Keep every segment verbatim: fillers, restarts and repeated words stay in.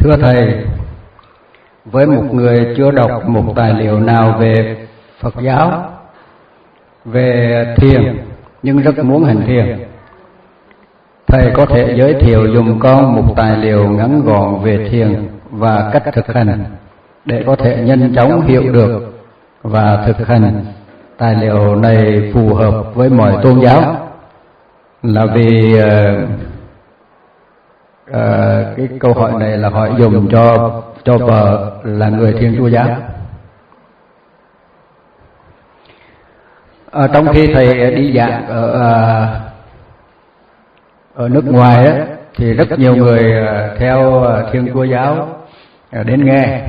Thưa Thầy, với một người chưa đọc một tài liệu nào về Phật giáo, về thiền, nhưng rất muốn hành thiền, Thầy có thể giới thiệu dùm con một tài liệu ngắn gọn về thiền và cách thực hành để có thể nhanh chóng hiểu được và thực hành tài liệu này phù hợp với mọi tôn giáo. Là vì uh, uh, cái câu hỏi này là hỏi dùng cho cho vợ là người Thiên Chúa giáo. Uh, trong khi Thầy đi giảng ở uh, ở nước ngoài đó, thì rất nhiều người uh, theo uh, Thiên Chúa giáo uh, đến nghe,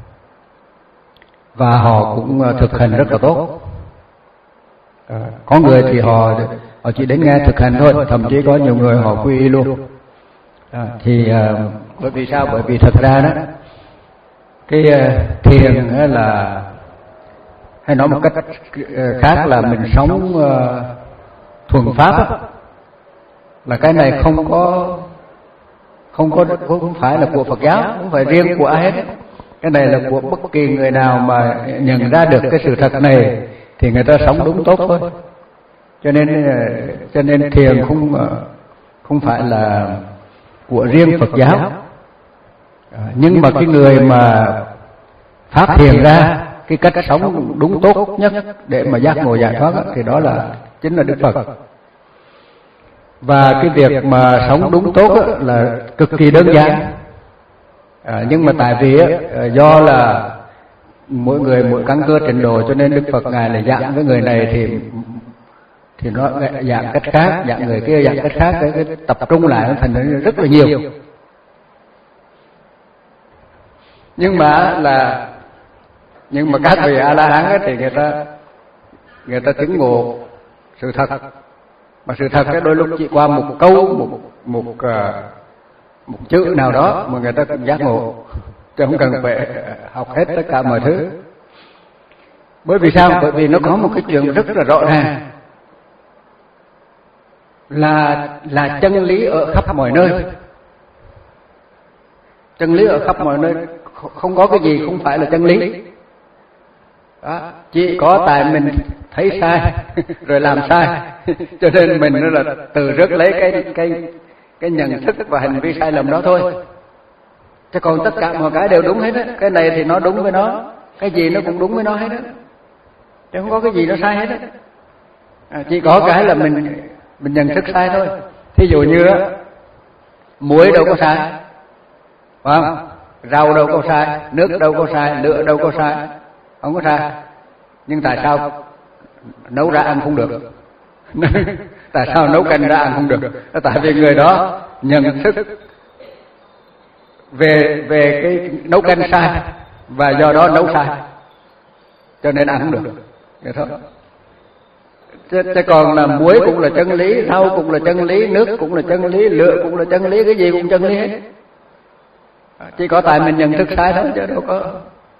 và họ cũng uh, thực hành rất là tốt. Uh, có người thì họ họ chỉ đến nghe thực hành thôi, thậm chí có nhiều người họ quy y luôn. À, thì uh, bởi vì sao? Bởi vì thật ra đó, cái uh, thiền uh, là, hay nói một cách uh, khác là mình sống uh, thuần pháp á, là cái này không có không có không phải là của Phật giáo, không phải riêng của ai hết. Cái này là của bất kỳ người nào mà nhận ra được cái sự thật này thì người ta sống đúng tốt thôi. Cho nên cho nên thiền không không phải là của riêng Phật giáo. Nhưng mà cái người mà phát hiện ra cái cách sống đúng tốt nhất để mà giác ngộ giải thoát thì đó là chính là Đức Phật. Và cái việc mà sống đúng tốt là cực kỳ đơn giản. À, nhưng mà tại vì do là mỗi người mỗi căn cơ trình độ, cho nên Đức Phật ngài là dạng với người này thì thì nó dạng cách khác, dạng người kia dạng cách khác, cái, cái tập trung lại nó thành rất là nhiều. Nhưng mà là nhưng mà các vị A La Hán thì người ta người ta chứng ngộ sự thật, mà sự thật cái đôi lúc chỉ qua một câu một một một chữ nào đó mà người ta cũng giác ngộ, chứ không cần phải học hết tất cả mọi thứ. Bởi vì sao? Bởi vì nó có một cái chuyện rất là rõ ràng, là là chân lý ở khắp mọi nơi. Chân lý ở khắp mọi nơi, không có cái gì không phải là chân lý. Đó, chỉ có tại mình thấy sai rồi làm sai, cho nên mình nó là từ rước lấy cái cái cái nhận thức và hành vi sai lầm đó thôi. Chứ còn tất cả mọi cái đều đúng hết á. Cái này thì nó đúng với nó, cái gì nó cũng đúng với nó hết á, chứ không có cái gì nó sai hết á. À, chỉ có cái là mình mình nhận thức sai thôi. Thí dụ như á, muối đâu có sai, phải không? Rau đâu có sai, nước đâu có sai, lửa đâu có sai, không có sai. Nhưng tại sao nấu ra ăn không được? Tại sao nấu canh ra ăn không được? Tại vì người đó nhận thức về về cái nấu canh sai, và do đó nấu sai, cho nên ăn không được. Vậy thôi. Chứ, chứ còn là muối cũng là chân lý, rau cũng là chân lý, nước cũng là chân lý, lửa cũng là chân lý, cái gì cũng chân lý hết. Chỉ có tại mình nhận thức sai thôi, chứ đâu có.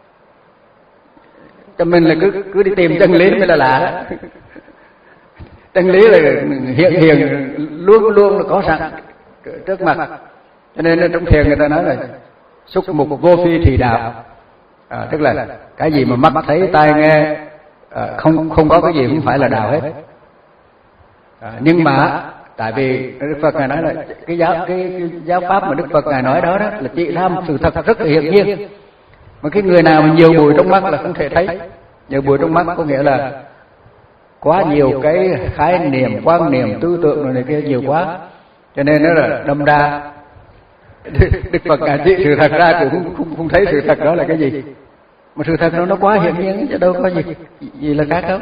Cho mình là cứ cứ đi tìm chân lý mới là lạ. Chân lý là hiện hiện luôn luôn là có sẵn trước mặt. Cho nên trong thiền người ta nói là xúc mục vô phi thì đạo. À, tức là cái gì mà mắt thấy tai nghe à, không không có cái gì không phải là đạo hết. À, nhưng mà tại vì Đức Phật ngài nói là cái giáo cái, cái giáo pháp mà Đức Phật ngài nói đó, đó là chỉ ra một sự thật rất là hiển nhiên. Mà cái người nào mà nhiều bụi trong mắt là không thể thấy. Nhiều bụi trong mắt có nghĩa là quá nhiều cái khái niệm, quan niệm, tư tưởng rồi này kia nhiều quá, cho nên nó là đâm ra Đức Phật ngài chỉ sự thật ra cũng không, không, không thấy sự thật đó là cái gì. Mà sự thật đó nó quá hiển nhiên chứ đâu có gì gì là khác đâu.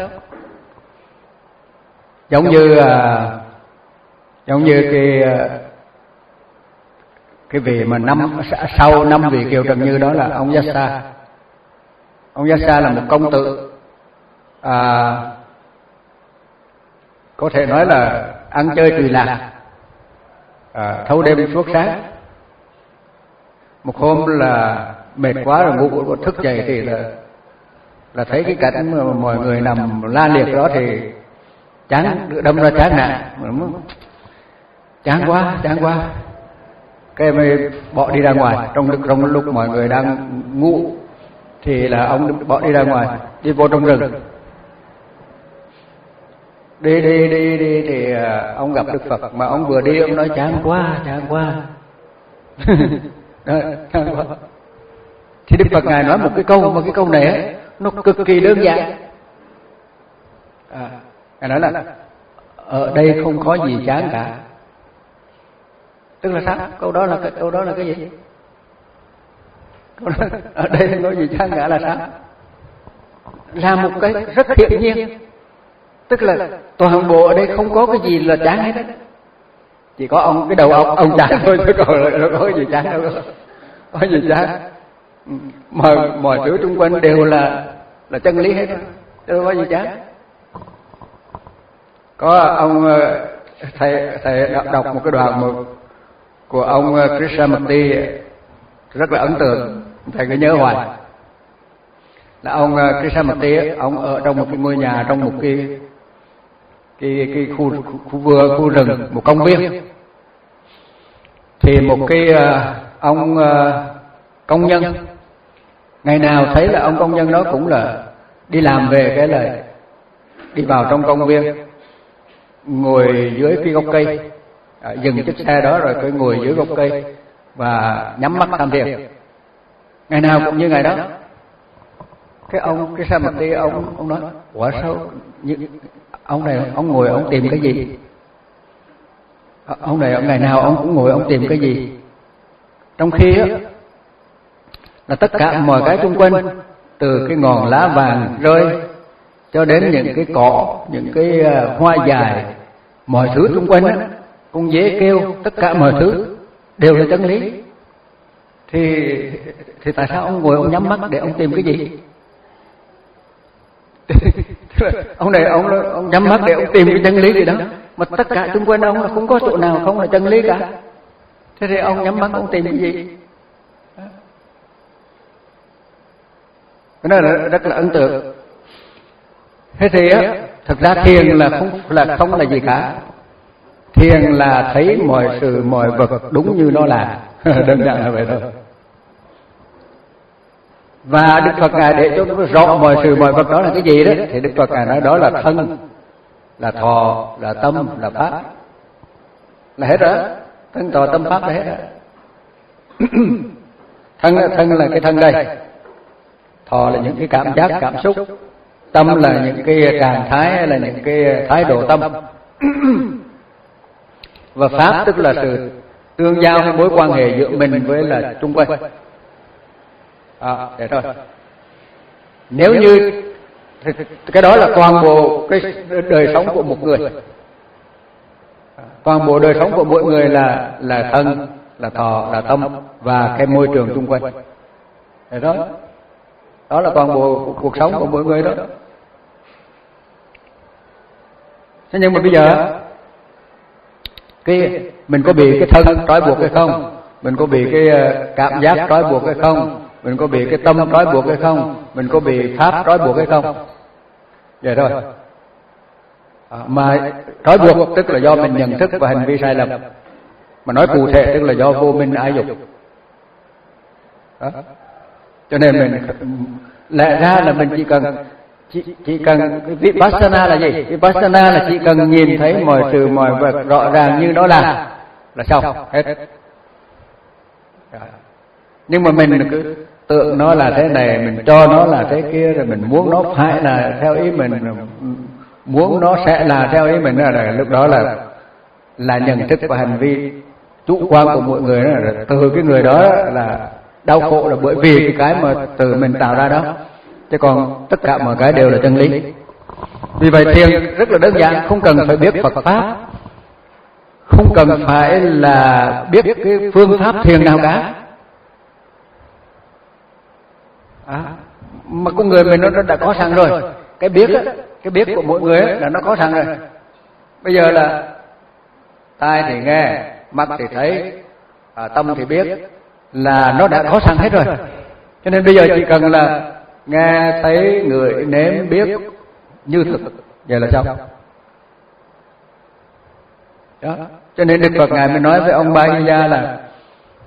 Giống như à, giống như cái cái vị mà năm sau năm vị Kiều Trần Như đó là ông Yassa. Ông Yassa là một công tử, à, có thể nói là ăn chơi tùy lạc, à, thâu đêm suốt sáng. Một hôm là mệt quá rồi ngủ, thức dậy thì là là thấy cái cảnh mà mọi người nằm la liệt đó thì chán, đâm ra chán nản, chán quá, chán quá. cái mới bỏ đi ra ngoài. Trong trong lúc mọi người đang ngủ thì là ông bỏ đi ra ngoài, đi vô trong rừng. Đi đi đi đi thì ông gặp Đức Phật, mà ông vừa đi ông nói chán quá, chán quá. Đó, chán quá. Thì Đức Phật ngài nói một cái câu, một cái câu này ấy, nó cực kỳ đơn giản. À, ngài nói là ở đây không có gì chán cả. Tức là sao? Câu đó là câu đó là cái gì? Câu đó, ở đây không có gì chán cả là sao? Là một cái rất hiển nhiên. Tức là toàn bộ ở đây không có cái gì là chán hết. Chỉ có ông cái đầu ông ông chán thôi, chứ còn đâu có cái gì chán đâu. Có gì chán? Mọi mọi thứ xung quanh đều là là chân lý hết, đâu có gì chán. Có ông thầy thầy đọc một cái đoạn một của ông Krishnamurti rất là ấn tượng, thầy cứ nhớ hoài. Là ông Krishnamurti, ông ở trong một cái ngôi nhà, trong một cái cái cái khu khu vườn, khu rừng, một công viên. Thì một cái ông công nhân, ngày nào thấy là ông công nhân đó cũng là đi làm về cái là đi vào trong công viên, ngồi dưới cái gốc cây, à, dừng chiếc xe đó rồi cứ ngồi dưới gốc cây và nhắm mắt tham thiền. Ngày nào cũng như ngày đó. Cái ông cái sao mà đi ông ông nói quả sao như, ông này ông ngồi ông tìm cái gì? Ông này ngày nào ông cũng ngồi ông tìm cái gì? Trong khi á là tất cả mọi cái xung quanh, từ cái ngọn lá vàng rơi cho đến những cái cỏ, những cái hoa dài, mọi thứ xung quanh á, con dế kêu, tất cả mọi thứ đều là chân lý. Thì thì tại sao ông ngồi ông nhắm mắt để ông tìm cái gì? Ông này ông ông nhắm mắt để ông tìm cái chân lý gì đó, mà tất cả xung quanh ông là không có chỗ nào không là chân lý cả. Thế thì ông nhắm mắt ông tìm cái gì? Cái đó là rất là ấn tượng. Thế thì á, thực ra thiền là không là không là gì cả. Thiền là thấy mọi sự mọi vật đúng như nó là, đơn giản là vậy thôi. Và Đức Phật ngài để cho nó rõ mọi sự mọi vật đó là cái gì đó, thì Đức Phật ngài nói đó là thân, là thọ, là tâm, là pháp, là hết rồi. Thân, thọ, tâm, pháp là hết rồi. Thân thân là cái thân đây, thọ là những cái cảm giác, cảm xúc, tâm là những cái trạng thái, là những cái thái độ tâm, và pháp tức là sự tương giao hay mối quan hệ giữa mình với là xung quanh. À, để thôi. Nếu như cái đó là toàn bộ cái đời sống của một người, toàn bộ đời sống của mỗi người là là thân, là thọ, là tâm và cái môi trường xung quanh. Để đó, đó là toàn bộ cuộc sống của mỗi người đó. Thế nhưng mà bây giờ cái mình có bị cái thân trói buộc hay không? Mình có bị cái cảm giác trói buộc hay không? Mình có bị cái tâm trói buộc hay không? Mình có bị pháp trói buộc hay không? Vậy thôi. À, mà trói buộc tức là do mình nhận thức và hành vi sai lầm. Mà nói cụ thể tức là do vô minh ái dục. Đó. Cho nên mình lẽ ra là mình chỉ cần chỉ, chỉ cần Vipassana là gì? Vipassana là chỉ cần nhìn thấy mọi sự mọi vật rõ ràng như nó là là xong hết. Nhưng mà mình cứ tưởng nó là thế này, mình cho nó là thế kia, rồi mình muốn nó phải là theo ý mình, muốn nó sẽ là theo ý mình, là lúc đó là là nhận thức và hành vi chủ quan của mọi người đó, là từ cái người đó là đau khổ là bởi vì cái cái mà từ mình tạo ra đó, chứ còn tất cả mọi cái đều là chân lý. Vì vậy thiền rất là đơn giản, không cần phải biết Phật pháp, không cần phải là biết cái phương pháp thiền nào cả. À, mà con người mình nó đã có sẵn rồi. Cái biết á, cái biết của mỗi người là nó có sẵn rồi. Bây giờ là tai thì nghe, mắt thì thấy, à, tâm thì biết, là nó đã có sẵn hết rồi. Cho nên bây giờ chỉ cần là nghe thấy người nếm biết như thực, vậy là xong. Đó. Cho nên Đức Phật ngài mới nói với ông Ba Gia là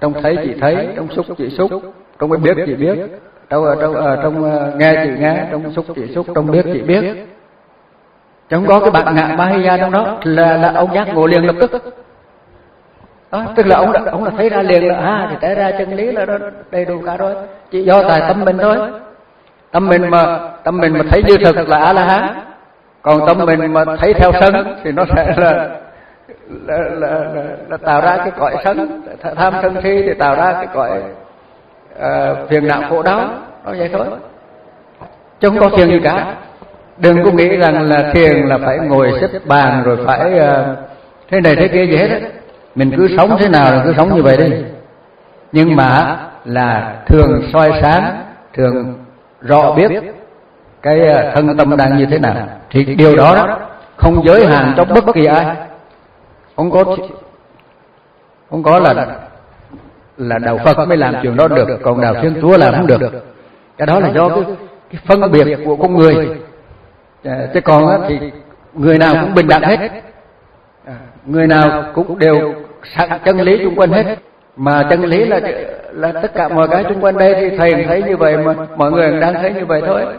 trong thấy chỉ thấy, trong xúc chỉ xúc, trong biết chỉ biết, trong trong trong nghe chỉ nghe, trong xúc chỉ xúc, trong biết chỉ biết. Chẳng có cái bạn ngạ Mahaya trong đó là là ông giác ngộ liền lập tức. Đó, tức là ông đã, ông đã thấy ra liền là à thì té ra chân lý là đó đầy đủ cả rồi, chỉ do tại tâm mình thôi. Tâm mình mà tâm mình mà thấy như thực là A La Hán, còn tâm mình mà thấy theo sân thì nó sẽ là là, là, là, là tạo ra cái cõi sân, tham sân si thì tạo ra cái cõi uh, phiền não khổ đau, nó vậy thôi, chứ không có thiền gì cả. Đừng có nghĩ rằng là thiền là phải ngồi xếp bàn rồi phải uh, thế này thế kia gì hết đấy. Mình cứ sống thế nào là cứ sống như vậy đi, nhưng mà là thường soi sáng, thường rõ biết cái thân tâm đang như thế nào, thì điều đó, đó không giới hạn cho bất kỳ ai. Không có không có là là đạo Phật mới làm chuyện đó được, còn đạo Thiên Chúa làm không được. Cái đó là do cái, cái phân biệt của con người. Chứ còn á, thì người nào cũng bình đẳng hết, người nào cũng đều sẵn chân lý chung quanh hết. Mà chân lý là là tất cả mọi cái chung quanh đây thì thầy thấy như vậy, mà mọi người đang thấy như vậy thôi.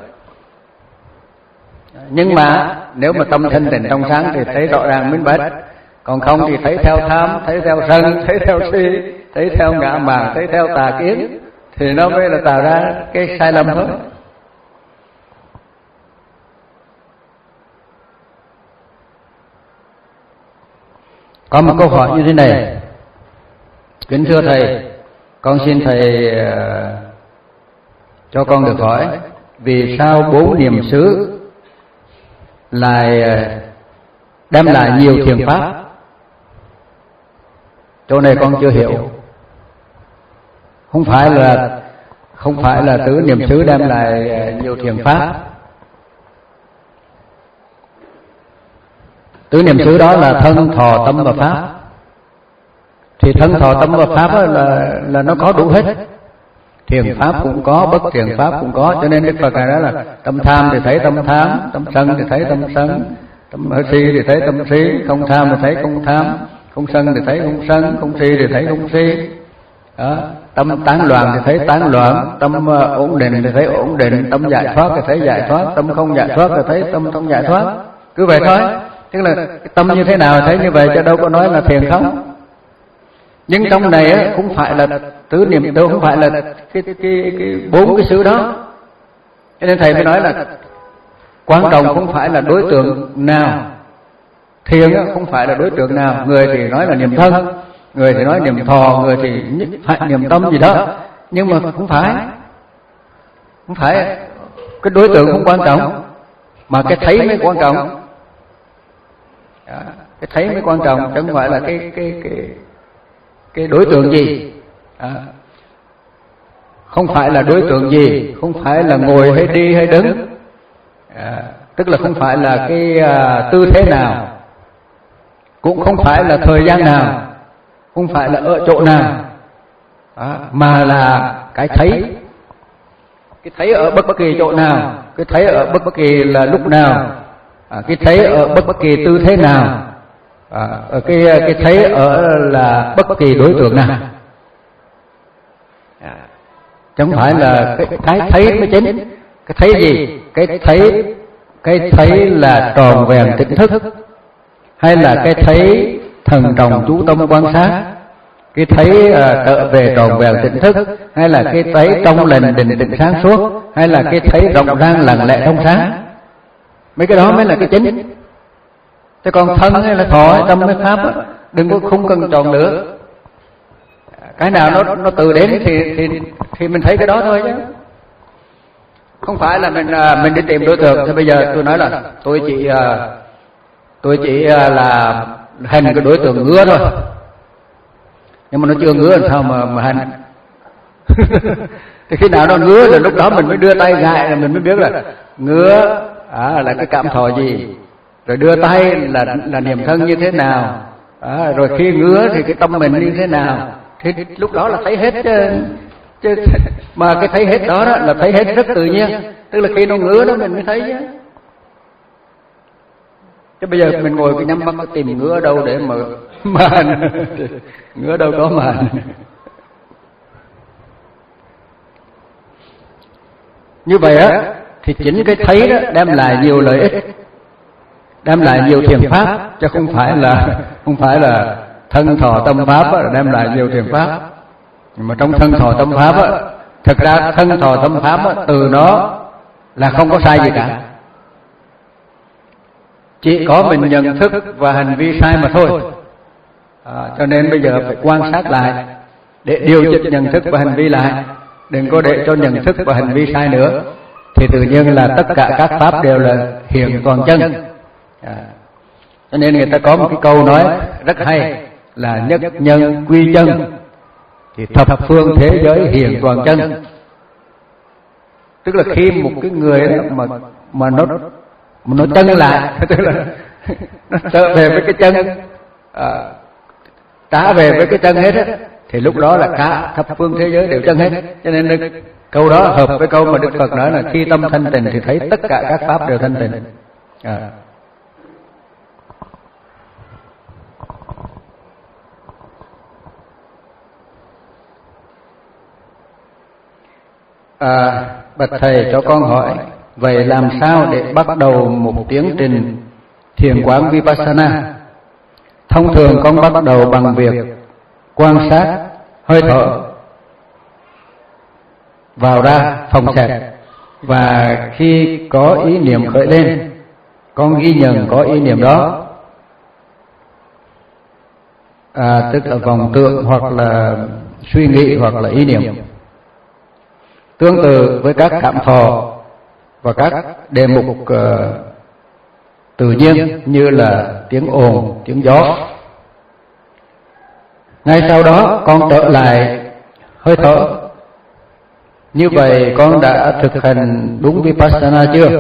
Nhưng mà nếu mà tâm thanh tịnh trong sáng thì thấy rõ ràng minh bạch, còn không thì thấy theo tham, thấy theo sân, thấy theo si, thấy theo ngã mạn, thấy theo tà kiến, thì nó mới là tạo ra cái sai lầm thôi. Có một câu hỏi như thế này: kính thưa thầy, con xin thầy uh, cho con được hỏi, vì sao bốn niệm xứ lại uh, đem lại nhiều thiền pháp? Chỗ này con chưa hiểu. Không phải là không phải là tứ niệm xứ đem lại uh, nhiều thiền pháp. Tứ niệm xứ đó là thân, thọ, tâm và pháp. Thì thân, thọ, tâm và pháp là là nó có đủ hết. Thiền pháp cũng có, bất thiền pháp cũng có. Cho nên Đức Phật nói là tâm tham thì thấy tâm tham, tâm sân thì thấy tâm sân, tâm si thì thấy tâm si, không tham thì thấy không tham, không sân thì thấy không sân, không si thì thấy không si. Đó. Tâm tán loạn thì thấy tán loạn, tâm ổn định thì thấy ổn định, tâm giải thoát thì thấy giải thoát, tâm không giải thoát thì thấy tâm không giải thoát. Cứ vậy thôi. Tức là cái tâm như thế nào thấy như vậy, chứ đâu có nói là thiền không. Nhưng trong này á, cũng phải là tứ niệm, đâu không phải là cái cái cái bốn cái xứ đó. Cho nên thầy mới nói là quan trọng không phải là đối tượng nào. Thiền á, không phải là đối tượng nào. Người thì nói là niệm thân, người thì nói niệm thọ, người thì phải niệm tâm gì đó. Nhưng mà không phải, không phải cái đối tượng không quan trọng, mà cái thấy mới quan trọng. Đó, cái thấy mới quan trọng, chứ không phải là cái cái cái cái đối tượng gì. À, không phải là đối tượng gì, không phải là ngồi hay đi hay đứng, à, tức là không phải là cái à, tư thế nào, cũng không phải là thời gian nào, không phải là ở chỗ nào, à, mà là cái thấy. Cái thấy ở bất kỳ chỗ nào, cái thấy ở bất kỳ là lúc nào, à, cái thấy ở bất kỳ tư thế nào, à, ở cái cái thấy ở là bất kỳ đối tượng nào, à, chứ không phải là cái, cái thấy mới chính. Cái thấy gì? Cái thấy cái thấy là tròn vẹn tỉnh thức, hay là cái thấy thần trọng chú tâm quan sát, cái thấy uh, trở về tròn vẹn tỉnh thức, hay là cái thấy trong lành định định sáng suốt, hay là cái thấy rộng rang lặng lẽ trong sáng. Mấy cái đó mới là cái chính. Chứ còn thân hay là thọ hay tâm hay pháp á, đừng có không cần chọn nữa. Cái nào nó nó từ đến thì thì thì mình thấy cái đó thôi chứ. Không phải là mình mình đi tìm đối tượng. Thì bây giờ tôi nói là tôi chỉ tôi chỉ là hành cái đối tượng ngứa thôi, nhưng mà nó chưa ngứa làm sao mà mà hành. Thì khi nào nó ngứa rồi lúc đó mình mới đưa tay gãi là mình mới biết là ngứa à, là cái cảm thọ gì, rồi đưa tay là là niệm thân như thế nào, à, rồi khi ngứa thì cái tâm mình như thế nào, thì lúc đó là thấy hết chứ. Chứ mà cái thấy hết đó, đó là thấy hết rất tự nhiên, tức là khi nó ngứa đó mình mới thấy chứ. Chứ bây giờ mình ngồi cái nhắm mắt tìm ngứa đâu để mà mà ngứa đâu có mà. Như vậy á thì chính cái thấy đó đem lại nhiều lợi ích, đem lại nhiều thiền pháp, chứ không phải là không phải là thân thọ tâm pháp á, đem lại nhiều thiền pháp. Nhưng mà trong thân thọ tâm pháp á, thực ra thân thọ tâm pháp á, từ nó là không có sai gì cả, chỉ có mình nhận thức và hành vi sai mà thôi. À, cho nên bây giờ phải quan sát lại để điều chỉnh nhận thức và hành vi lại, đừng có để cho nhận thức và hành vi sai nữa, thì tự nhiên là tất cả các pháp đều là hiện toàn chân. À, cho nên người ta có một cái câu nói rất hay là nhất nhân quy chân, thì thập phương thế giới hiện toàn chân. Tức là khi một cái người đó mà mà nó mà nó chân lại, tức là nó trở về với cái chân, à, trả về với cái chân hết á, thì lúc đó là cả thập phương thế giới đều chân hết. Cho nên câu đó hợp với câu mà Đức Phật nói là khi tâm thanh tịnh thì thấy tất cả các pháp đều thanh tịnh. À. À, bạch thầy cho con hỏi, vậy làm sao để bắt đầu một tiến trình thiền quán Vipassana? Thông thường con bắt đầu bằng việc quan sát hơi thở vào ra phòng xẹp, và khi có ý niệm khởi lên, con ghi nhận có ý niệm đó, à, tức là vọng tưởng hoặc là suy nghĩ hoặc là ý niệm. Tương tự với các cảm thọ và các đề mục uh, tự nhiên như là tiếng ồn, tiếng gió. Ngay sau đó con trở lại hơi thở. Như vậy con đã thực hành đúng Vipassana chưa?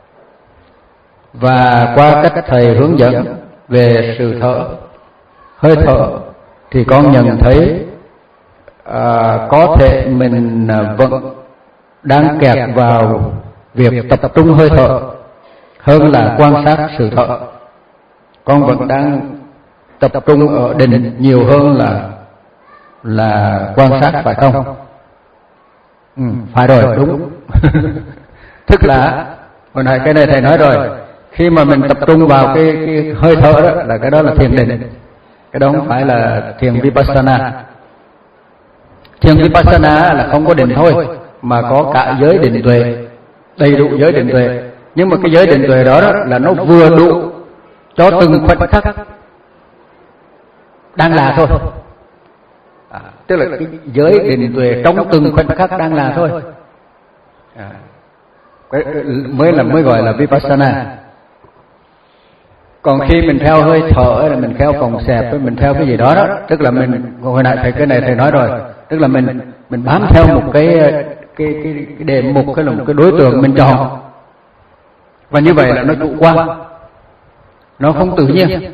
Và qua cách thầy hướng dẫn về sự thở, hơi thở, thì con nhận thấy à, có thể mình vẫn đang kẹt vào việc tập trung hơi thở hơn là quan sát sự thở. Con vẫn đang tập trung ở định nhiều hơn là là quan sát, phải không? Ừ, phải rồi, đúng. Tức là hồi nãy cái này thầy nói rồi, khi mà mình tập trung vào cái, cái hơi thở đó là cái đó là thiền định, cái đó không phải là thiền Vipassana. Thiền Vipassana là không có định thôi, mà có cả giới định tuệ, đầy đủ giới định tuệ. Nhưng mà cái giới định tuệ đó, đó là nó vừa đủ cho từng khoảnh khắc đang là thôi. À, tức là cái giới định tuệ trong từng khoảnh khắc đang là thôi. À, mới là mới gọi là Vipassana. Còn khi mình theo hơi thở, là mình theo phòng xẹp, mình theo cái gì đó đó, tức là mình, hồi nãy thầy cái này thầy nói rồi, tức là mình mình bám theo một cái cái cái, cái đề mục, cái là một cái đối tượng mình chọn, và như vậy là nó chủ quan, nó không tự nhiên.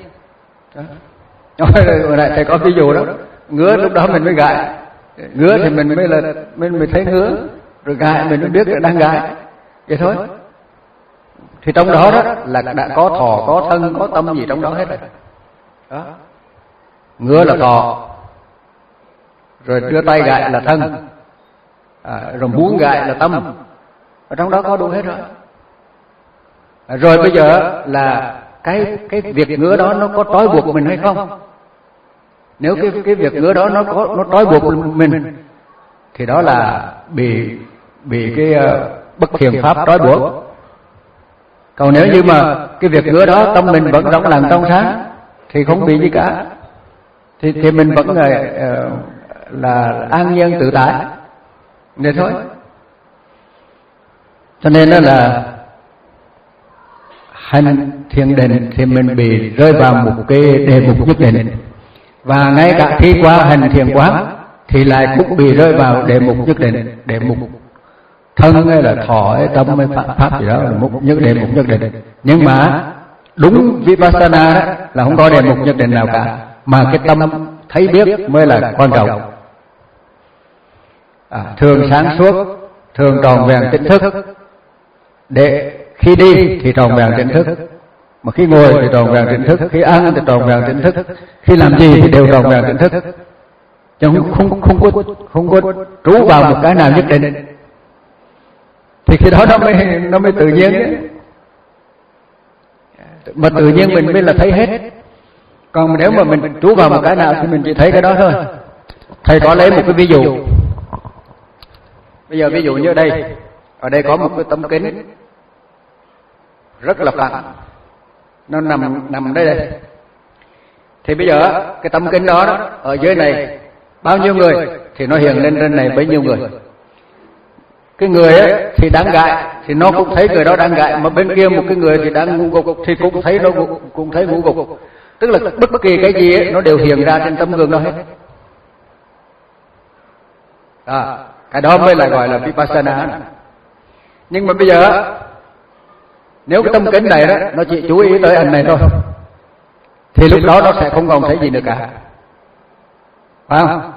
Hồi nãy thầy có ví dụ đó, ngứa lúc đó mình mới gãi, ngứa thì mình mới là mình mới thấy ngứa, rồi gãi mình mới biết là đang gãi, vậy thôi. Thì trong đó đó là đã có thọ, có thân, có tâm gì trong đó hết rồi. Đó. Ngứa là thọ, rồi đưa tay gãi là thân, à, rồi muốn gãi là tâm, ở trong đó có đủ hết rồi. À, rồi bây giờ là cái cái việc ngứa đó nó có trói buộc mình hay không? Nếu cái cái việc ngứa đó nó có nó trói buộc mình, thì đó là bị bị cái uh, bất thiện pháp trói buộc. Còn nếu như mà cái việc ngứa đó tâm mình vẫn rộng lặng trong sáng thì không bị gì cả, thì thì mình vẫn là uh, là an nhiên tự tại, vậy thôi. Cho nên đó là hành thiền định thì mình bị rơi vào một cái đề mục nhất định, và ngay cả khi qua hành thiền quán thì lại cũng bị rơi vào đề mục nhất định, đề mục thân hay là thọ hay tâm hay pháp, pháp gì đó là một nhất đề mục nhất định. Nhưng mà đúng Vipassana đó là không có đề mục nhất định nào cả, mà cái tâm thấy biết mới là quan trọng. À, thường sáng suốt, thường tròn vẹn tỉnh thức. Để khi đi thì tròn vẹn tỉnh thức, mà khi ngồi thì tròn vẹn tỉnh thức, khi ăn thì tròn vẹn tỉnh thức, khi làm gì thì đều tròn vẹn tỉnh thức, chứ không không không có không có trú vào một cái nào nhất định. thì khi đó nó mới nó mới tự nhiên đấy. Mà tự nhiên mình mới là thấy hết. Còn nếu mà mình trú vào một cái nào thì mình chỉ thấy cái đó thôi. Thầy có lấy một cái ví dụ. Bây giờ ví dụ như ở đây, ở đây có một cái tấm kính rất là phẳng, nó nằm nằm đây đây. Thì bây giờ cái tấm kính đó, đó ở dưới này bao nhiêu người thì nó hiện lên trên này bấy nhiêu người. Cái người ấy thì đang gại thì nó cũng thấy người đó đang gại, mà bên kia một cái người thì đang ngủ gục thì cũng thấy nó cũng thấy ngủ gục. Tức là bất kỳ cái gì ấy, nó đều hiện ra trên tấm gương đó hết. À, cái đó mới là gọi là Vipassana. Nhưng mà bây giờ nếu cái tấm kính này đó nó chỉ chú ý tới anh này thôi thì lúc đó nó sẽ không còn thấy gì nữa cả, phải không?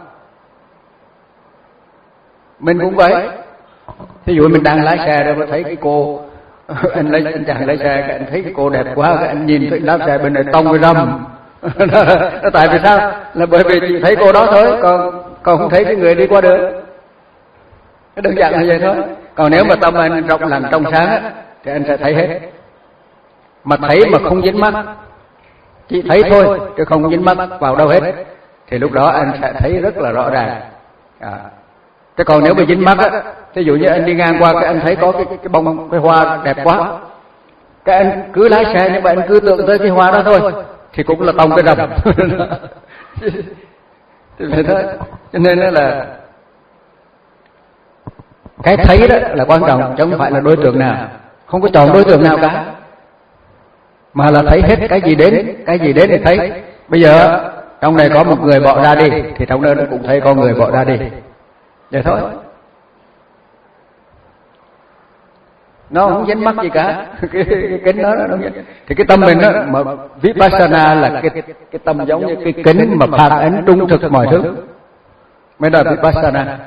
Mình cũng vậy. Ví dụ mình đang lái xe rồi thấy cái cô anh lấy anh chàng lái xe, cái anh thấy cái cô đẹp quá, cái anh nhìn thấy lái xe bên này tông cái râm. Tại vì sao? Là bởi vì chỉ thấy cô đó thôi, còn còn không thấy cái người đi qua đường. Cái đơn giản là vậy thôi. Còn nếu mà tâm anh rộng lặng trong sáng á, thì anh sẽ thấy hết. Mà thấy mà không dính mắt, chỉ thấy thôi chứ không dính mắt vào đâu hết, thì lúc đó anh sẽ thấy rất là rõ ràng. À. Chứ còn nếu mà dính mắt á, ví dụ như anh đi ngang qua cái anh thấy có cái cái bông cái hoa đẹp quá, cái anh cứ lái xe nhưng mà anh cứ tưởng tới cái hoa đó thôi thì cũng là tông cái rầm. Thì thôi. Cho nên là cái thấy đó là quan trọng, chứ không phải là đối tượng nào, không có chọn đối tượng nào cả, mà là thấy hết cái gì đến, cái gì đến thì thấy. Bây giờ trong này có một người bỏ ra đi thì trong đó nó cũng thấy có người bỏ ra đi, vậy thôi. Nó không dính mắc gì cả. Cái, cái kính đó nó thì cái tâm mình đó mà Vipassana là cái cái tâm giống như cái kính mà phản ánh trung thực mọi thứ, mới là Vipassana.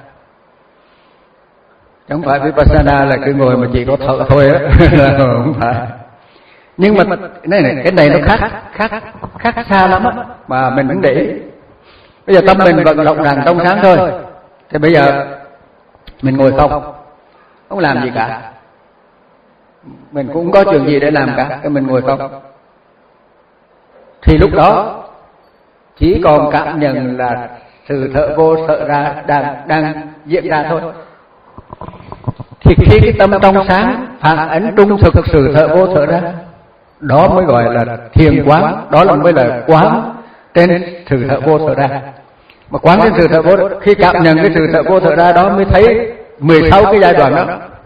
Chẳng phải Vipassana là cái ngồi mà chỉ có thở thôi á. Không phải. Nhưng mà này này, cái này nó khác khác khác xa lắm á, mà mình vẫn để ý. Bây giờ tâm mình vận động rằng trong sáng thôi, thì bây giờ mình ngồi không, không làm gì cả, mình cũng không có chuyện gì để làm cả, cái mình ngồi không, thì lúc đó chỉ còn cảm nhận là sự thở vô thở ra đang đang diễn ra thôi. Thì khi cái tâm trong sáng phản ánh trung thực sự thở vô thở ra, đó mới gọi là thiền quán, đó là mới là quán trên sự thở vô thở ra. Mà quán trên sự thở vô, khi cảm nhận cái sự thở vô thở ra đó mới thấy mười sáu cái giai đoạn đó.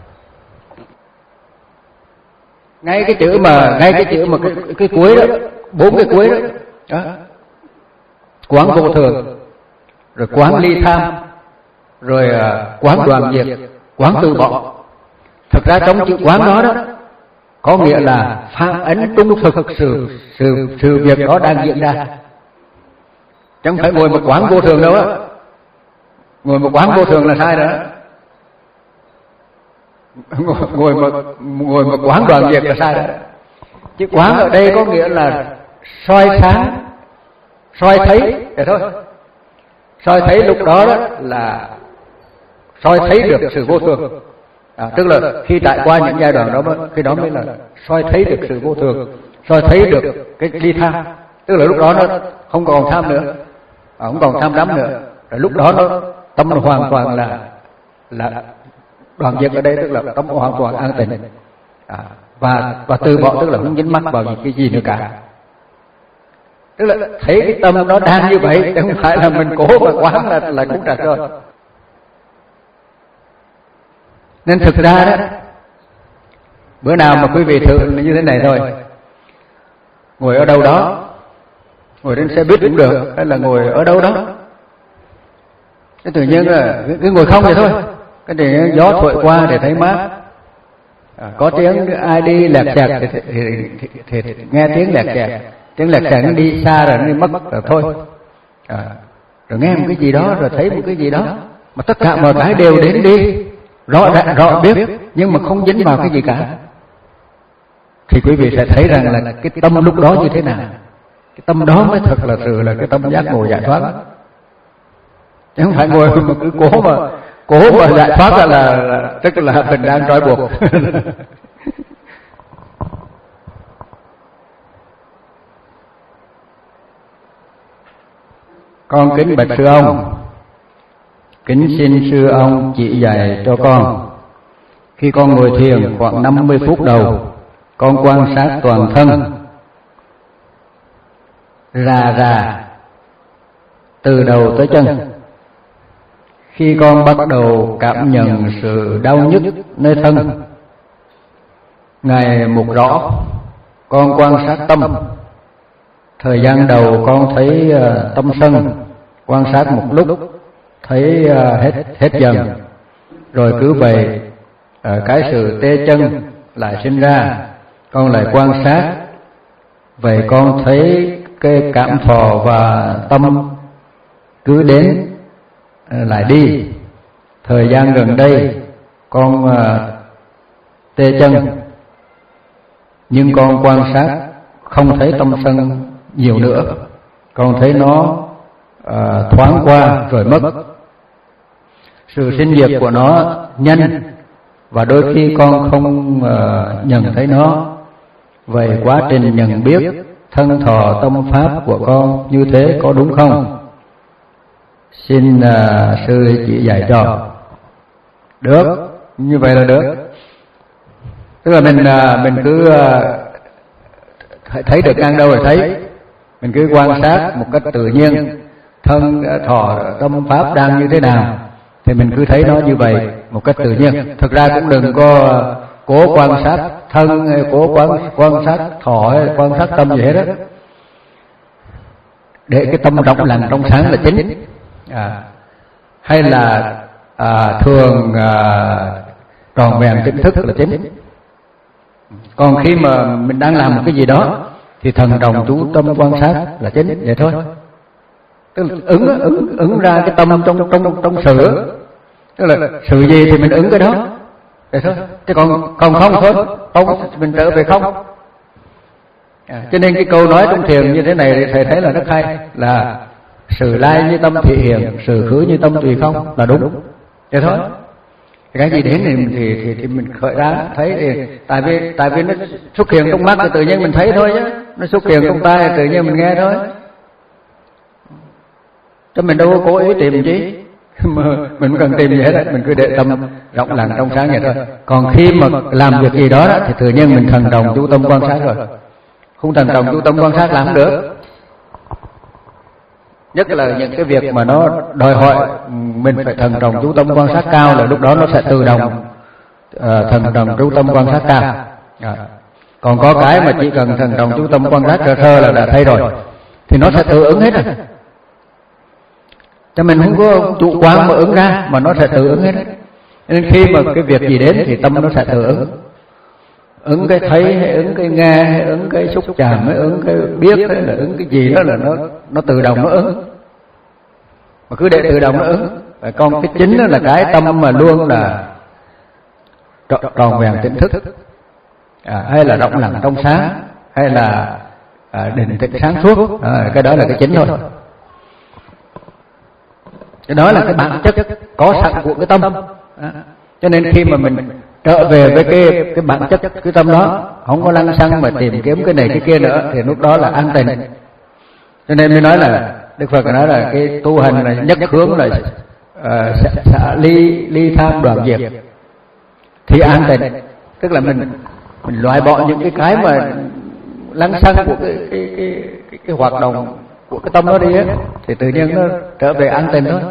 Ngay cái chữ mà ngay cái chữ mà cái, cái cuối đó, bốn cái cuối đó, đó. Quán vô thường, rồi quán ly tham, rồi uh, quán đoàn diệt, quán từ bỏ. Thực ra trong chữ quán đó đó có nghĩa là phản ánh trung thực sự sự sự việc đó đang diễn ra, chẳng phải ngồi một quán vô thường đâu á. Ngồi một quán vô thường là sai đó. Ngồi, ngồi một ngồi một quán đoàn diệt là sai đó. Chứ quán ở đây có nghĩa là soi sáng, soi thấy, vậy thôi. Soi thấy lúc đó đó là soi thấy được sự vô thường. À, tức là khi trải qua những giai đoạn đó, cái đó mới là soi thấy được sự vô thường, soi thấy được cái ly tham. Tức là lúc đó nó không còn tham nữa, à, không còn tham đắm nữa. Rồi lúc đó nó tâm nó hoàn toàn là là đoàn diệt ở đây, tức là tâm hoàn toàn an tịnh, à, và và từ bỏ, tức là không dính mắc vào những cái gì nữa cả. Tức là thấy cái tâm nó đang như vậy, chứ không phải là mình cố mà quán là là cũng trật rồi. Nên thực ra đó, bữa nào mà quý vị thử như thế này thôi, ngồi ở đâu đó, ngồi trên xe buýt cũng được, hay là ngồi ở đâu đó, cái tự nhiên là cứ ngồi không vậy thôi, cái tự nhiên gió thổi qua để thấy mát, à, có tiếng ai đi lẹt chẹt thì, thì, thì, thì, thì nghe tiếng lẹt chẹt, tiếng lẹt chẹt nó đi xa rồi nó đi mất rồi thôi, à, rồi nghe một cái gì đó, rồi thấy một cái gì đó, mà tất cả mọi cái đều đến đi rõ ràng rõ biết, nhưng mà không dính vào cái gì cả, thì quý vị sẽ thấy rằng là cái tâm lúc đó như thế nào. Cái tâm đó mới thật là sự là cái tâm giác ngộ giải thoát, chứ không phải ngồi mà cứ cố mà cố mà giải thoát ra là, là tức là mình đang trói buộc. Con kính bạch sư ông, kính xin sư ông chỉ dạy cho con. Khi con ngồi thiền khoảng năm mươi phút đầu, con quan sát toàn thân rà rà từ đầu tới chân. Khi con bắt đầu cảm nhận sự đau nhức nơi thân ngày một rõ, con quan sát tâm. Thời gian đầu con thấy uh, tâm sân, quan sát một lúc thấy uh, hết hết dần, rồi cứ vậy uh, cái sự tê chân lại sinh ra, con lại quan sát. Vậy con thấy cái cảm thọ và tâm cứ đến uh, lại đi. Thời gian gần đây con uh, tê chân, nhưng con quan sát không thấy tâm sân nhiều nữa, con thấy nó à, thoáng qua rồi mất. Sự sinh diệt của nó nhanh, và đôi khi con không à, nhận thấy nó. Vậy quá trình nhận biết thân thọ tâm pháp của con như thế có đúng không? Xin à, sư chỉ dạy cho. Được, như vậy là được. Tức là mình à, mình cứ à, thấy được ngang đâu rồi thấy, mình cứ quan sát một cách tự nhiên thân thọ tâm pháp đang như thế nào thì mình cứ thấy nó như vậy một cách tự nhiên. Thực ra cũng đừng có cố quan sát thân hay cố quan quan sát thọ hay quan sát tâm gì hết đó, để cái tâm rộng lặng trong sáng là chính. À, hay là à, thường à, tròn vẹn tỉnh thức là chính. Còn khi mà mình đang làm một cái gì đó thì thần đồng chú tâm quan sát là chính, vậy thôi. Tức là ứng ứng ứng ra cái tâm trong trong trong sự, tức là sự gì thì mình ứng cái đó, vậy thôi. Chứ còn còn không thôi, không mình trở về không. À, cho nên cái câu nói trong thiền như thế này thì thầy thấy là rất hay, là sự lai như tâm thị hiện, sự khứ như tâm tùy không, là đúng, vậy thôi. Cái gì đến thì thì thì, thì mình khởi ra thấy, thì tại vì tại vì nó xuất hiện trong mắt thì tự nhiên mình thấy thôi chứ, nó xuất hiện trong tai thì tự nhiên mình nghe thôi, cho mình đâu có cố ý tìm chi. Mà mình cần tìm gì hết, mình cứ để tâm rộng lặng trong sáng vậy thôi. Còn khi mà làm việc gì đó, đó thì tự nhiên mình thần đồng chú tâm quan sát rồi, không thần đồng chú tâm quan sát làm không được. Nhất là những cái việc mà nó đòi hỏi mình phải thần đồng chú tâm quan sát cao, là lúc đó nó sẽ tự động uh, thần đồng chú tâm quan sát cao. À. Còn có cái mà chỉ cần thần đồng chú tâm quan sát sơ sơ là đã thấy rồi, thì nó sẽ tự ứng hết rồi. Cho mình không có chủ quan mà ứng ra, mà nó sẽ tự ứng hết. Nên khi mà cái việc gì đến thì tâm nó sẽ tự ứng. Ứng cái thấy hay ứng cái nghe hay ứng cái xúc chạm hay ứng cái biết hay là ứng cái gì đó là nó nó tự động nó ứng. Mà cứ để tự động nó ứng. Và còn cái chính đó là cái tâm mà luôn là tròn vẹn tỉnh thức, à, hay là rộng lặng trong sáng, hay là à, định tĩnh sáng suốt, à, cái đó là cái chính thôi. Cái đó là cái bản chất có sẵn của cái tâm. À, cho nên khi mà mình trở về với cái cái bản chất cái tâm đó, không có lăng xăng mà tìm kiếm cái này cái kia nữa, thì lúc đó là an tịnh. Cho nên mới nói là Đức Phật nói là cái tu hành là nhất hướng là uh, xả, xả ly ly tham đoạn diệt thì an tịnh. Tức là mình mình loại bỏ những cái cái mà lăng xăng của cái cái cái, cái, cái hoạt động của cái tâm đó đi ấy, thì tự nhiên nó trở về an tịnh thôi.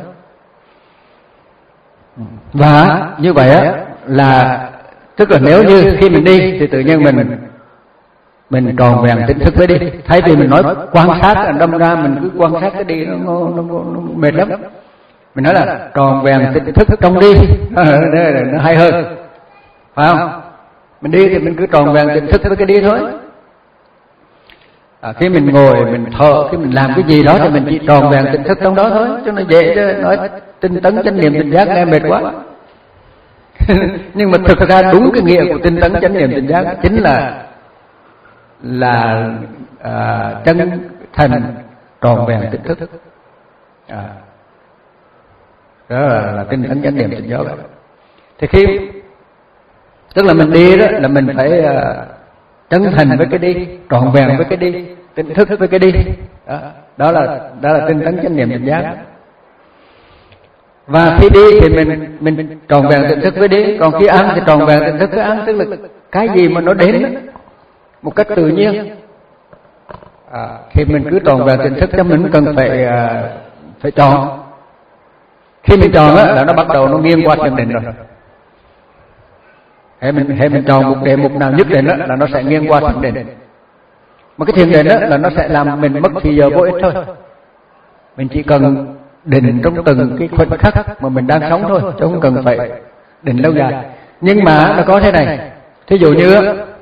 Và như vậy á là tức là nếu như khi mình đi thì tự nhiên mình mình tròn vẹn tỉnh thức với đi, thay vì mình nói quan sát đâm ra mình cứ quan sát cái đi nó, nó, nó, nó mệt lắm. Mình nói là tròn vẹn tỉnh thức trong đi, nó hay hơn, phải không? Mình đi thì mình cứ tròn vẹn tỉnh thức với cái đi thôi. À, khi mình ngồi mình thở, khi mình làm cái gì đó thì mình chỉ tròn vẹn tỉnh thức trong đó thôi, cho nó dễ. Chứ nói tinh tấn chánh niệm tỉnh giác nghe mệt quá. Nhưng mà thực ra đúng cái nghĩa của tinh tấn chánh niệm tỉnh giác chính là là à, chân thành tròn vẹn tỉnh thức. À, Đó là, là tinh tấn chánh niệm tỉnh giác. Thì khi tức là mình đi đó là mình phải uh, chân thành với cái đi, trọn vẹn với cái đi, tỉnh thức với cái đi. Đó, đó là đó là tinh tấn chánh niệm tỉnh giác. Và khi đi thì mình mình tròn vẹn tỉnh thức với đi, còn khi ăn thì tròn vẹn tỉnh thức với ăn, tức là cái gì mà nó đến một cách tự nhiên. À, khi mình cứ tròn vẹn tỉnh thức cho mình cần phải uh, phải tròn. Khi mình tròn á là nó bắt đầu nó nghiêng qua thiền định rồi. Hệ mình hệ mình tròn một đề mục nào nhất định á là nó sẽ nghiêng qua thiền định. Mà cái thiền định á là nó sẽ làm mình mất thì giờ vô ích thôi. Mình chỉ cần định trong từng cái khoảnh khắc mà mình đang sống thôi, chứ không cần phải định lâu dài. Nhưng mà nó có thế này, thí dụ như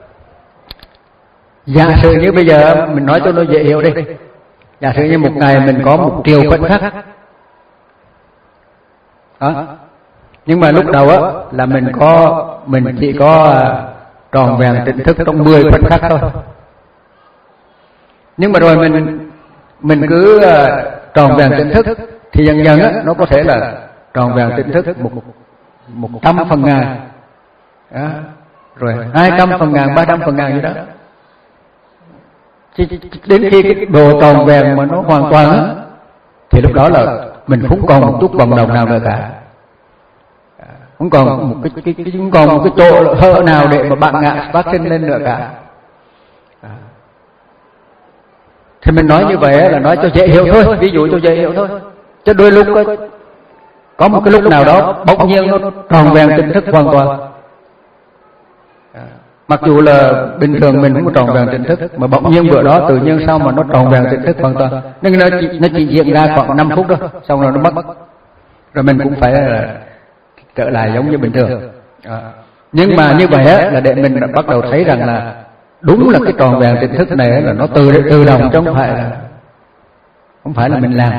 giả sử như bây giờ mình nói cho nó dễ hiểu đi, giả sử như một ngày mình có một triệu khoảnh khắc đó. Nhưng mà lúc đầu á là mình có mình chỉ có tròn vẹn tỉnh thức trong mười khoảnh khắc thôi. Nhưng mà rồi mình mình cứ tròn vẹn tỉnh thức thì dần dần á nó có thể là tròn vẹn tỉnh thức một một trăm phần ngàn, đó. Rồi hai trăm phần ngàn, ba trăm phần ngàn gì đó. Chỉ, đến khi cái độ tròn vẹn mà nó hoàn toàn á thì lúc đó là mình không còn một chút vòng đồng nào nữa cả, không còn một cái, cái, cái không còn một cái chỗ hở nào để mà bạn ngã phát sinh lên nữa cả. Thì mình nói như vậy là nói cho dễ hiểu thôi, ví dụ cho dễ hiểu thôi. Chứ đôi lúc có, có một cái lúc nào đó bỗng nhiên nó tròn vẹn tỉnh thức hoàn toàn. Mặc dù là bình thường mình không có tròn vẹn tỉnh thức, mà bỗng nhiên bữa đó tự nhiên sao mà nó tròn vẹn tỉnh thức hoàn toàn. Nhưng nó chỉ, nó chỉ diễn ra khoảng năm phút thôi, xong rồi nó mất. Rồi mình cũng phải là trở lại giống như bình thường. À. Nhưng mà như vậy á là để mình bắt đầu thấy rằng là đúng là cái tròn vẹn tỉnh thức này là nó tự tự động, chứ không phải là không phải là mình làm.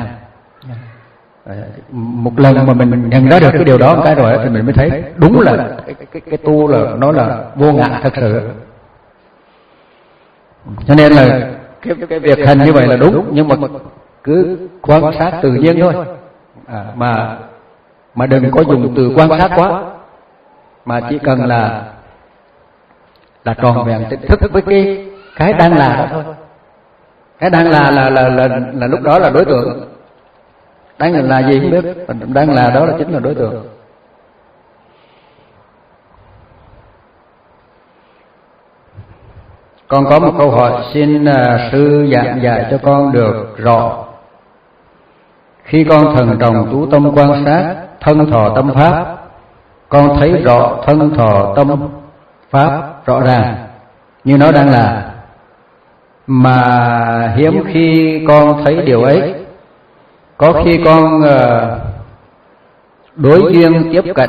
Một lần mà mình nhận ra được cái điều đó cái rồi thì mình mới thấy đúng là cái, cái, cái tu là nó là vô ngã thật sự. Cho nên là cái, cái việc hành như vậy là đúng, nhưng mà cứ quan sát tự nhiên thôi, à, mà mà đừng có dùng từ quan sát quá, mà chỉ cần là là tròn vẹn tỉnh thức với cái cái đang là đó thôi. Cái đang là là là là, là, là lúc đó là đối tượng. Đang là, là gì không biết, đang là đó là chính là đối tượng. Con có một câu hỏi xin uh, sư giảng dạy cho con được rõ. Khi con thần trọng chú tâm quan sát thân thọ tâm pháp, con thấy rõ thân thọ tâm pháp rõ ràng như nó đang là, mà hiếm khi con thấy điều ấy. Có khi con uh, đối duyên tiếp cận,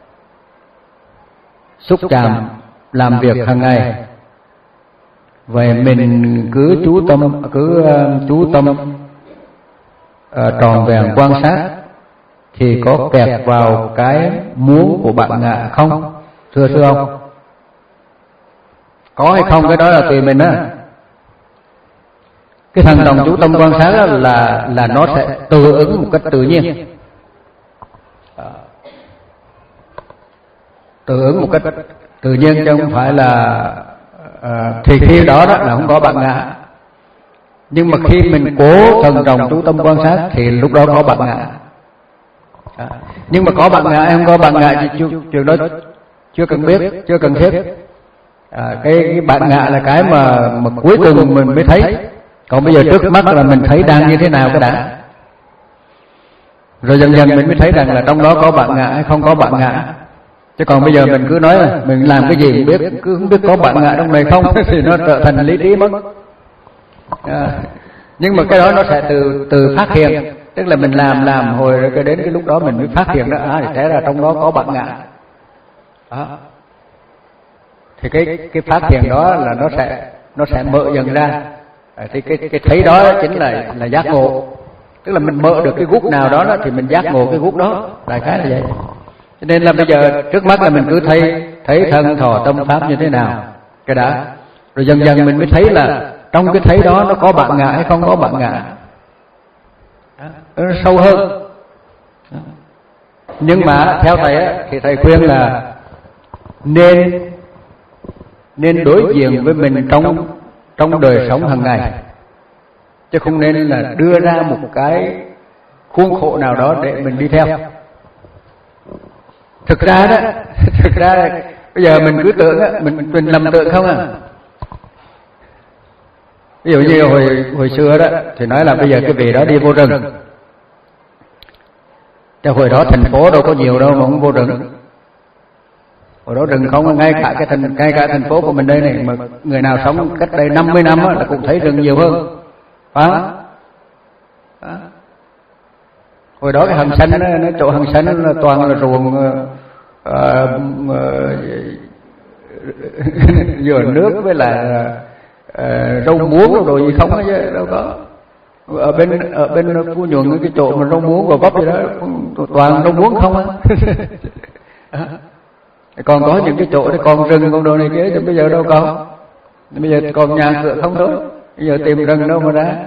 xúc chạm, làm việc hàng ngày, vậy mình cứ chú tâm cứ uh, chú tâm uh, tròn vẹn quan sát thì có kẹt vào cái muốn của bạn ngạ không, thưa sư ông? Có hay không cái đó là tùy mình á. Cái thần đồng chú tâm quan sát là là nó sẽ tự ứng một cách tự nhiên, tự ứng một cách tự nhiên chứ không phải là à, thì khi đó đó là không có bạn ngã. Nhưng mà khi mình cố thần đồng chú tâm quan sát thì lúc đó có bạn ngã. À, nhưng mà có bạn ngã em có bạn ngã thì chuyện đó chưa cần biết, chưa cần thiết. À, cái, cái bạn ngã là cái mà mà cuối cùng mình mới thấy. Còn bây giờ trước mắt là mình thấy đang như thế nào cái đã, rồi dần dần mình mới thấy rằng là trong đó có bạn ngã hay không có bạn ngã. Chứ còn bây giờ mình cứ nói là mình làm cái gì cũng biết, cứ không biết có bạn ngã trong này không thì nó trở thành lý trí mất. À, nhưng mà cái đó nó sẽ từ từ phát hiện, tức là mình làm làm hồi rồi cái đến cái lúc đó mình mới phát hiện ra à thì té ra trong đó có bạn ngã. Đó. Thì cái cái phát hiện đó là nó sẽ nó sẽ mở dần ra. À, thì cái cái thấy đó chính là là giác ngộ, tức là mình mở được cái gút nào đó, đó thì mình giác ngộ cái gút đó, đại khái là vậy. Cho nên là bây giờ trước mắt là mình cứ thấy thấy thân thọ tâm pháp như thế nào cái đã, rồi dần dần mình mới thấy là trong cái thấy đó nó có bạn ngã hay không có bạn ngã, nó sâu hơn. Nhưng mà theo thầy á, thì thầy khuyên là nên nên đối diện với mình trong trong đời sống hàng ngày, chứ không nên là đưa ra một cái khuôn khổ nào đó để mình đi theo. Thực ra đó, thực ra đó, bây giờ mình cứ tưởng á, mình mình lầm tưởng không à. Ví dụ như hồi hồi xưa đó thì nói là bây giờ cái vị đó đi vô rừng. Cho hồi đó thành phố đâu có nhiều đâu mà không vô rừng. Hồi đó rừng không, ngay cả cái thành ngay cả thành phố của mình đây này mà người nào sống cách đây năm mươi năm á là cũng thấy rừng nhiều hơn. Phải không? Đó. Hồi đó cái hầm xanh nó, nó chỗ hầm xanh nó toàn là ruộng uh, uh, dừa nước với là uh, rau muống đồ gì không á chứ đâu có. Ở bên ở bên Phú Nhuận cái chỗ mà rau muống và bắp gì đó toàn rau muống không á. Còn có những cái chỗ thì còn rừng còn đồ này kia, chứ bây giờ đâu có. Bây giờ còn nhà cửa không thôi. Bây giờ tìm rừng đâu mà ra.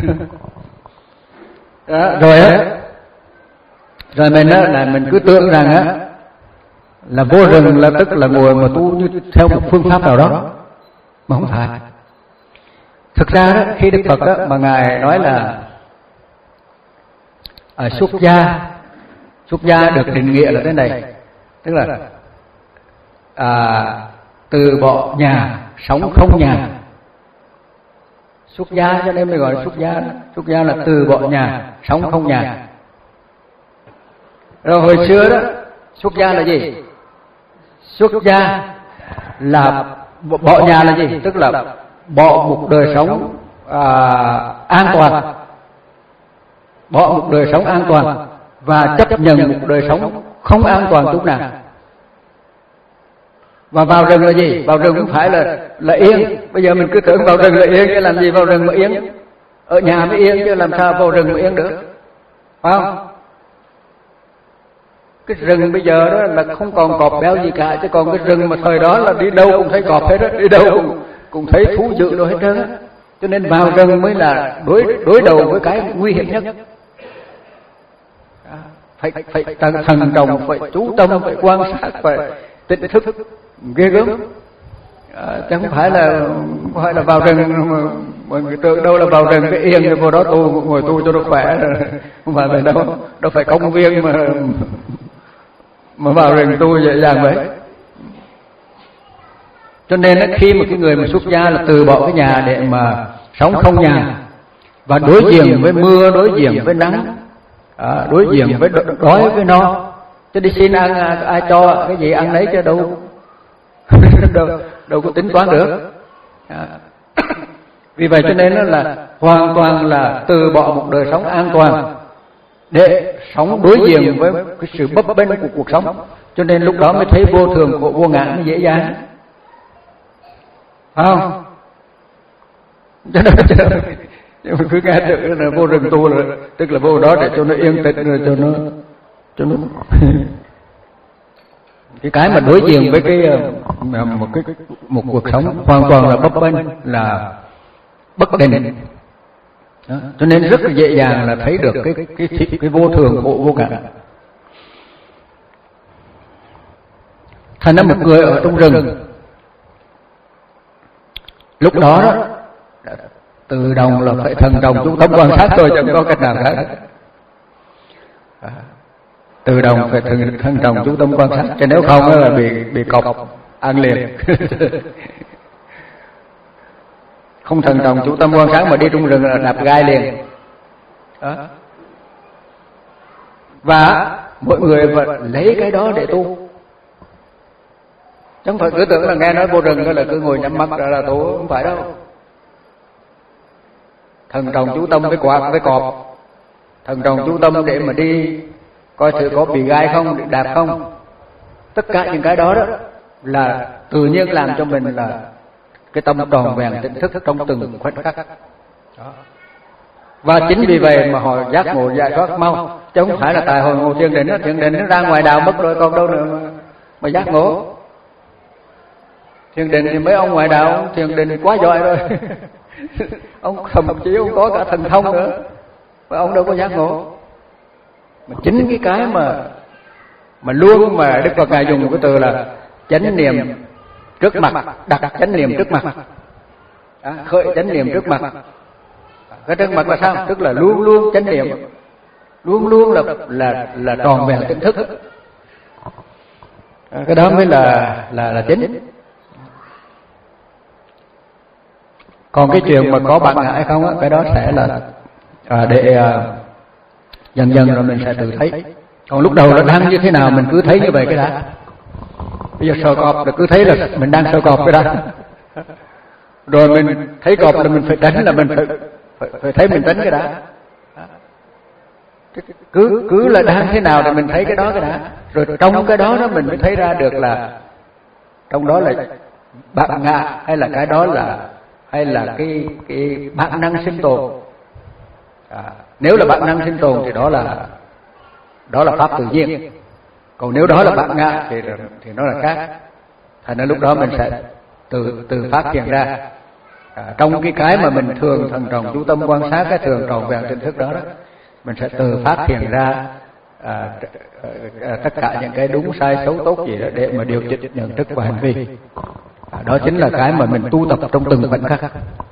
Đó, rồi á, rồi mình á là mình cứ tưởng rằng á là vô rừng là tức là ngồi mà tu như theo một phương pháp nào đó, mà không phải. Thực ra đó, khi Đức Phật đó, mà ngài nói là ở xuất gia, xuất gia được định nghĩa là thế này, tức là à, từ bỏ nhà sống không nhà. Xuất gia cho nên mới gọi là xuất gia. Xuất gia là từ bỏ nhà sống không nhà. Rồi hồi xưa đó, xuất gia là gì? Xuất gia là bỏ nhà là gì? Tức là bỏ một đời sống à, an toàn, bỏ một đời sống an toàn và chấp nhận một đời sống không an toàn chút nào. Và vào rừng là gì? Vào rừng cũng phải là là yên. Bây giờ mình cứ tưởng vào rừng là yên, chứ làm gì vào rừng mà yên? Ở nhà mới yên chứ làm sao vào rừng mà yên được? Phải không? Cái rừng bây giờ đó là không còn cọp béo gì cả, chứ còn cái rừng mà thời đó là đi đâu cũng thấy cọp hết đó, đi đâu cũng, cũng thấy thú dữ đồ hết trơn á. Cho nên vào rừng mới là đối đối đầu với cái nguy hiểm nhất. Phải phải thần trọng, phải chú tâm, phải quan sát, phải tỉnh thức ghê gớm. À, chứ không phải là không phải là vào rừng mà mọi người tưởng đâu là vào rừng cái yên rồi vô đó tu, ngồi tu cho nó khỏe, không phải vậy đâu. Đâu phải công viên mà mà vào rừng tu dễ dàng vậy. Cho nên khi mà cái người mà xuất gia là từ bỏ cái nhà để mà sống không nhà, và đối diện với mưa, đối diện với nắng, à, đối diện với đói với no, chứ đi xin ăn ai cho cái gì ăn lấy chứ đâu đâu, đâu có tính toán được. À. Vì vậy cho nên là hoàn toàn là từ bỏ một đời sống an toàn để sống đối diện với cái sự bấp bênh của cuộc sống. Cho nên lúc đó mới thấy vô thường khổ vô ngã mới dễ dàng. Phải không? Cho nên, cho nên cứ nghe tự là vô rừng tu là tức là vô đó để cho nó yên tĩnh, rồi cho nó cho nó cái cái mà đối diện với cái một cái một cuộc sống hoàn toàn là bấp bênh, là bất định. Đó. Cho nên rất là dễ dàng là thấy được cái cái cái, cái vô thường khổ vô ngã. Thành ra một người ở trong rừng, lúc đó đó tự động là phải thần đồng chú tâm quan sát thôi, chẳng có cách nào khác. Tự động phải thần thần đồng chú tâm quan sát, chứ nếu không là bị bị cọp ăn liền. Không thần đồng chú tâm quan sát mà đi trong rừng là đạp gai liền. Đó. Và mọi người vẫn lấy cái đó để tu, chứ không phải cứ tưởng là nghe nói vô rừng là cứ ngồi nhắm mắt ra là tu, không phải đâu. Thần đồng chú tâm với quạt với cọp, thần đồng chú tâm để mà đi coi thử có bị gai không, đạp không. Tất cả những cái đó đó là tự nhiên làm cho mình là cái tâm tròn vẹn tỉnh thức trong từng khoảnh khắc. Và chính vì vậy mà họ giác ngộ giải thoát mau, chứ không phải là tại hồi ngồi thiền định đó, thiền định nó ra ngoài đạo mất rồi còn đâu nữa mà, mà giác ngộ. Thiền định thì mấy ông ngoại đạo thiền định quá giỏi rồi. Ông thậm chí ông có cả thần thông nữa, và ông đâu có giác ngộ. Mà chính cái cái mà mà luôn mà Đức Phật ngài dùng một cái từ là chánh niệm trước mặt, đặt chánh niệm trước mặt, à, khởi chánh niệm trước mặt. Cái trước mặt là sao? Tức là luôn luôn chánh niệm, luôn luôn là là là tròn vẹn tỉnh thức. À, cái đó mới là là là chính. Còn cái chuyện mà có bạn ngã hay không á, cái đó sẽ là à, để à, dần dần rồi mình sẽ tự thấy. Còn lúc đầu nó đang như thế nào mình cứ thấy như vậy cái đã. Bây giờ sờ cọp là cứ thấy là mình đang sờ cọp cái đã. Rồi mình thấy cọp là mình phải tránh, là mình phải phải, phải thấy mình tránh cái đã. Cứ cứ là đang thế nào thì mình thấy cái đó cái đã. Rồi trong cái đó đó mình mới thấy ra được là trong đó là bạn ngã hay là cái đó là hay là cái cái bản năng sinh tồn. À, nếu là bản năng sinh tồn thì đó là đó là pháp tự nhiên. Còn nếu đó là bản ngã thì thì nó là khác. Thành ra lúc đó mình sẽ từ từ phát hiện ra. À, trong cái cái mà mình thường thần trọng chú tâm quan sát cái thường tròn vẹn tỉnh thức đó, đó mình sẽ từ phát hiện ra à, à, tất cả những cái đúng sai xấu tốt gì đó để mà điều chỉnh nhận thức và hành vi. À, đó chính là cái mà mình tu tập trong từng khoảnh khắc.